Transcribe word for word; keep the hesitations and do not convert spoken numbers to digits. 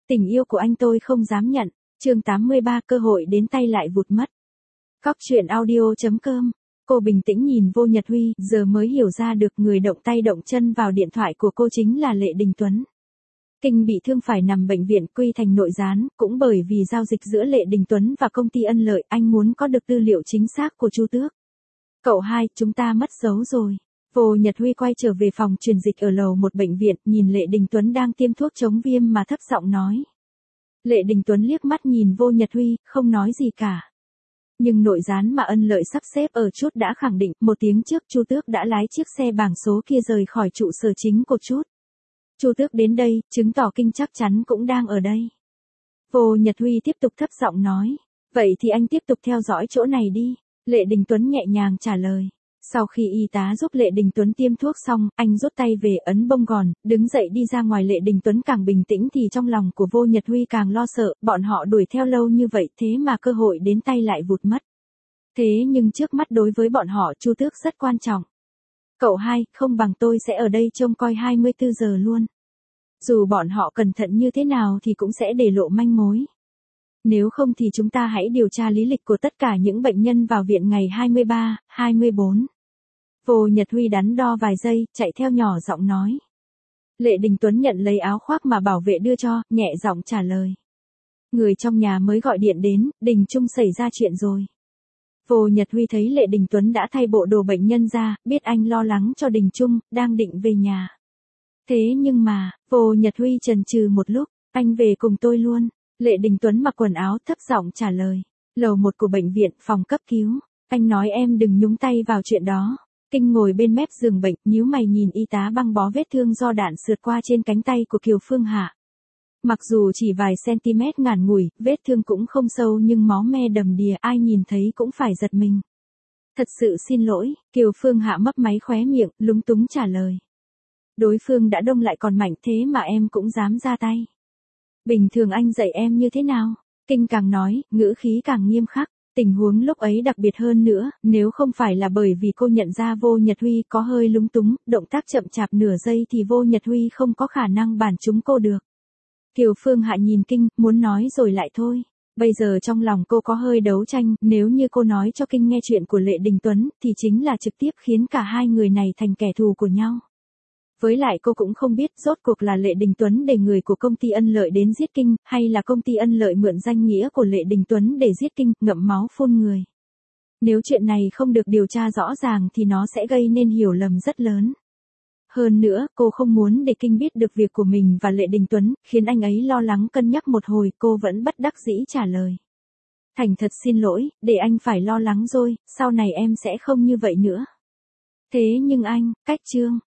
Tình yêu của anh tôi không dám nhận. Chương tám mươi ba cơ hội đến tay lại vụt mất. Cóc truyện audio chấm com. Cô bình tĩnh nhìn Vô Nhật Huy, giờ mới hiểu ra được người động tay động chân vào điện thoại của cô chính là Lệ Đình Tuấn. Kinh bị thương phải nằm bệnh viện quy thành nội gián, cũng bởi vì giao dịch giữa Lệ Đình Tuấn và công ty Ân Lợi, anh muốn có được tư liệu chính xác của Chu Tước. Cậu hai, chúng ta mất dấu rồi. Vô Nhật Huy quay trở về phòng truyền dịch ở lầu một bệnh viện, nhìn Lệ Đình Tuấn đang tiêm thuốc chống viêm mà thấp giọng nói. Lệ Đình Tuấn liếc mắt nhìn Vô Nhật Huy, không nói gì cả. Nhưng nội gián mà Ân Lợi sắp xếp ở Chút đã khẳng định, một tiếng trước Chu Tước đã lái chiếc xe bảng số kia rời khỏi trụ sở chính của Chút. Chu Tước đến đây, chứng tỏ Kinh chắc chắn cũng đang ở đây. Vô Nhật Huy tiếp tục thấp giọng nói. Vậy thì anh tiếp tục theo dõi chỗ này đi. Lệ Đình Tuấn nhẹ nhàng trả lời. Sau khi y tá giúp Lệ Đình Tuấn tiêm thuốc xong, anh rút tay về ấn bông gòn, đứng dậy đi ra ngoài. Lệ Đình Tuấn càng bình tĩnh thì trong lòng của Vô Nhật Huy càng lo sợ, bọn họ đuổi theo lâu như vậy thế mà cơ hội đến tay lại vụt mất. Thế nhưng trước mắt đối với bọn họ Chu Tước rất quan trọng. Cậu hai, không bằng tôi sẽ ở đây trông coi hai mươi tư giờ luôn. Dù bọn họ cẩn thận như thế nào thì cũng sẽ để lộ manh mối. Nếu không thì chúng ta hãy điều tra lý lịch của tất cả những bệnh nhân vào viện ngày hai mươi ba, hai mươi bốn. Vô Nhật Huy đắn đo vài giây, chạy theo nhỏ giọng nói. Lệ Đình Tuấn nhận lấy áo khoác mà bảo vệ đưa cho, nhẹ giọng trả lời. Người trong nhà mới gọi điện đến, Đình Trung xảy ra chuyện rồi. Vô Nhật Huy thấy Lệ Đình Tuấn đã thay bộ đồ bệnh nhân ra, biết anh lo lắng cho Đình Trung, đang định về nhà. Thế nhưng mà, Vô Nhật Huy chần chừ một lúc, anh về cùng tôi luôn. Lệ Đình Tuấn mặc quần áo thấp giọng trả lời. Lầu một của bệnh viện, phòng cấp cứu. Anh nói em đừng nhúng tay vào chuyện đó. Kinh ngồi bên mép giường bệnh, nhíu mày nhìn y tá băng bó vết thương do đạn sượt qua trên cánh tay của Kiều Phương Hạ. Mặc dù chỉ vài cm ngắn ngủi, vết thương cũng không sâu nhưng máu me đầm đìa, ai nhìn thấy cũng phải giật mình. Thật sự xin lỗi, Kiều Phương Hạ mấp máy khóe miệng, lúng túng trả lời. Đối phương đã đông lại còn mạnh thế mà em cũng dám ra tay. Bình thường anh dạy em như thế nào? Kinh càng nói, ngữ khí càng nghiêm khắc. Tình huống lúc ấy đặc biệt hơn nữa, nếu không phải là bởi vì cô nhận ra Vô Nhật Huy có hơi lúng túng, động tác chậm chạp nửa giây thì Vô Nhật Huy không có khả năng bản trúng cô được. Kiều Phương Hạ nhìn Kinh, muốn nói rồi lại thôi. Bây giờ trong lòng cô có hơi đấu tranh, nếu như cô nói cho Kinh nghe chuyện của Lệ Đình Tuấn, thì chính là trực tiếp khiến cả hai người này thành kẻ thù của nhau. Với lại cô cũng không biết rốt cuộc là Lệ Đình Tuấn để người của công ty Ân Lợi đến giết Kinh, hay là công ty Ân Lợi mượn danh nghĩa của Lệ Đình Tuấn để giết Kinh, ngậm máu phun người. Nếu chuyện này không được điều tra rõ ràng thì nó sẽ gây nên hiểu lầm rất lớn. Hơn nữa, cô không muốn để Kinh biết được việc của mình và Lệ Đình Tuấn, khiến anh ấy lo lắng cân nhắc một hồi, cô vẫn bất đắc dĩ trả lời. Thành thật xin lỗi, để anh phải lo lắng rồi, sau này em sẽ không như vậy nữa. Thế nhưng anh, cách chương.